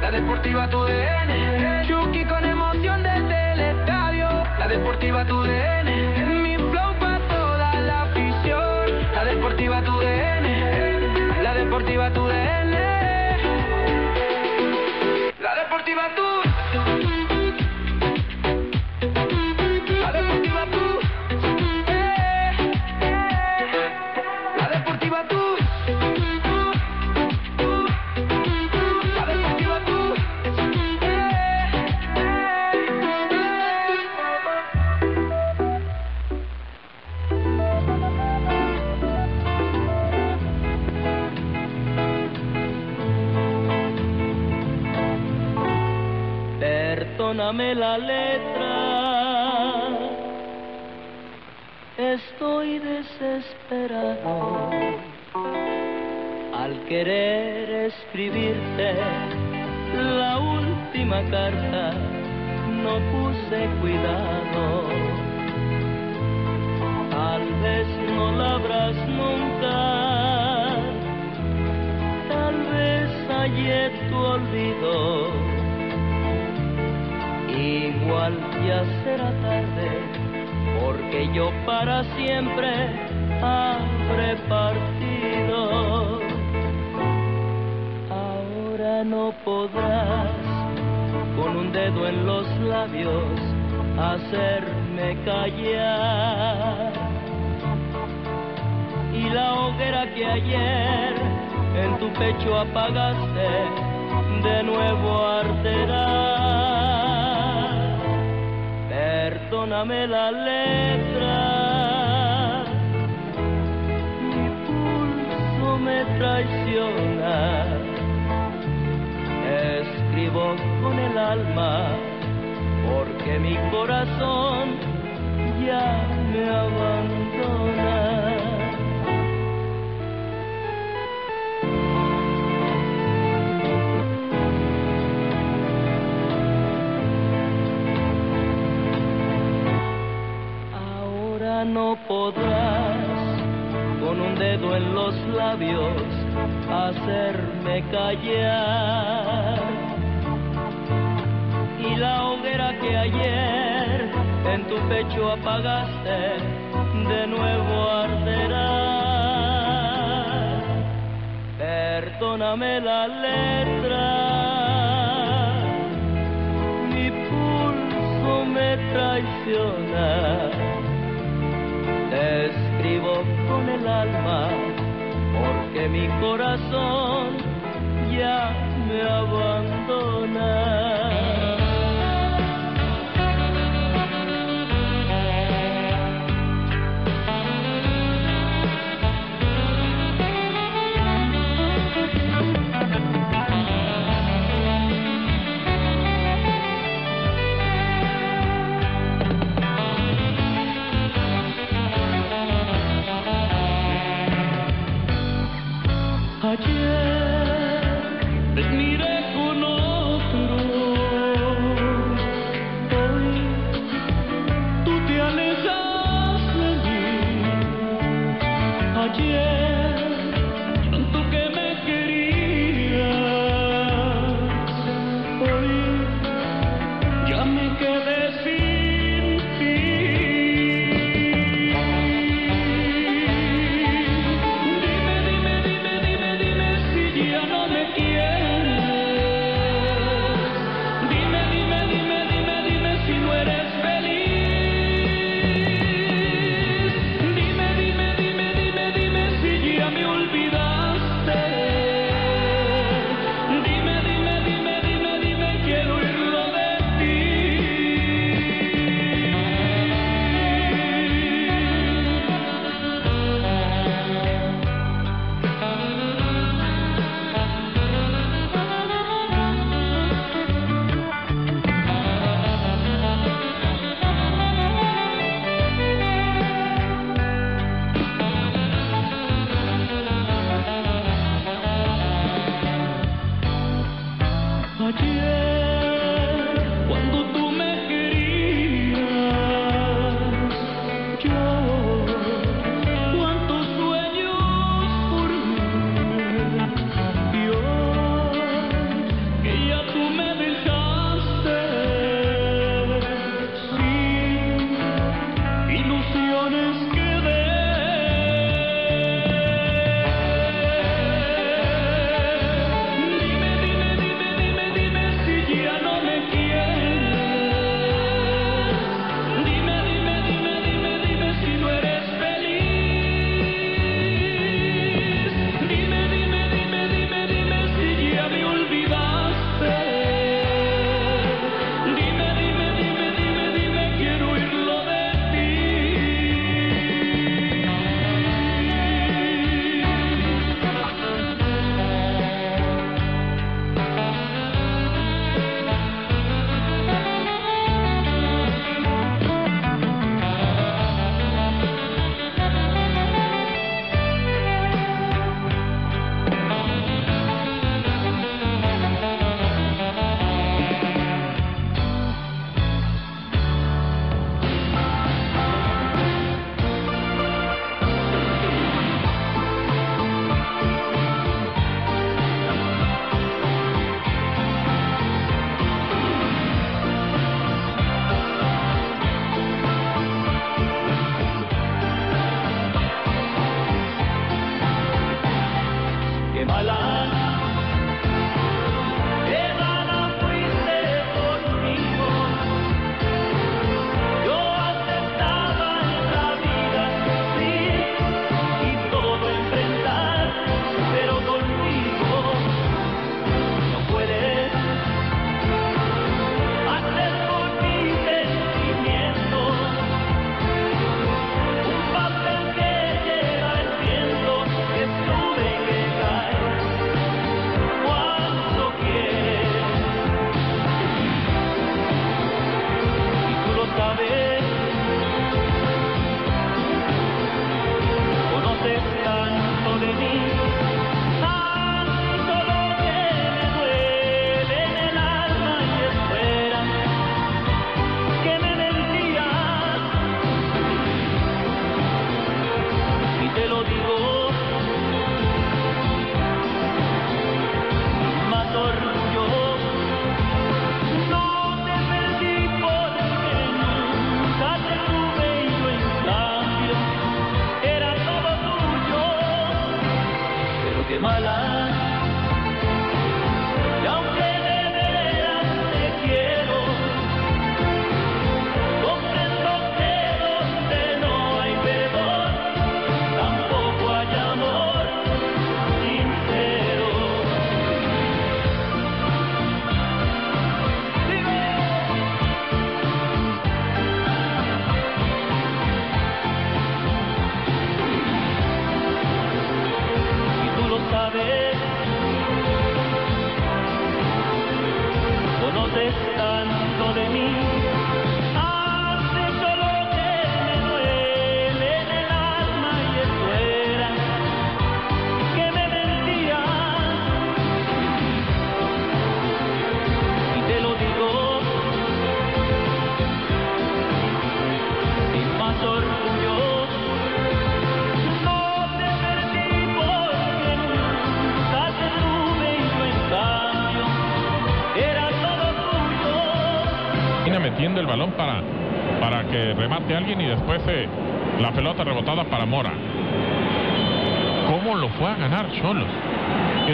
La Deportiva tu DN, Chucky con emoción desde el estadio. La Deportiva tu DN, mi flow pa' toda la afición. La Deportiva tu DN, la Deportiva tu DN. La Deportiva tu. La Deportiva tu. La Deportiva tu. Perdóname la letra, estoy desesperado al querer escribirte la última carta, no puse cuidado. Tal vez no la habrás nunca, tal vez hallé tu olvido. Igual ya será tarde, porque yo para siempre habré partido. Ahora no podrás, con un dedo en los labios, hacerme callar. Y la hoguera que ayer en tu pecho apagaste, de nuevo arderá. Perdóname la letra, mi pulso me traiciona. Escribo con el alma, porque mi corazón ya me abandona. No podrás, con un dedo en los labios, hacerme callar. Y la hoguera que ayer en tu pecho apagaste, de nuevo arderá. Perdóname la letra, mi pulso me traiciona. Te escribo con el alma, porque mi corazón ya me abandona. Ayer te miré con otro, hoy tú te alejas de mí. Ayer tanto que me querías, hoy ya me quedé sin ti. Que ya tú olvidaste. Dime, dime, dime, dime, dime, quiero oírlo de ti. Qué mala fuiste conmigo. Yo aceptaba esta vida sufrir y todo enfrentar, pero conmigo no puedes hacer por mis sentimientos un papel que lleva el viento, que sube y que cae cuando quieres. Y tú lo sabes, conoces tanto de mí, tanto lo que me duele en el alma y esperas que me mentías. Y te lo digo más orgullo, no te perdí porque nunca te tuve y yo en cambio era todo tuyo. Pero qué mala, y aunque de veras te quiero, comprendo que donde no hay perdón, tampoco hay amor sincero. Y tú lo sabes, conoces tanto de mí, has hecho lo que me duele en el alma y eso era que me mentías. Y te lo digo sin más orgullo, no te perdí porque nunca te tuve y yo en cambio era todo tuyo. Termina metiendo el balón para que remate a alguien y después la pelota rebotada para Mora. ¿Cómo lo fue a ganar Xolos?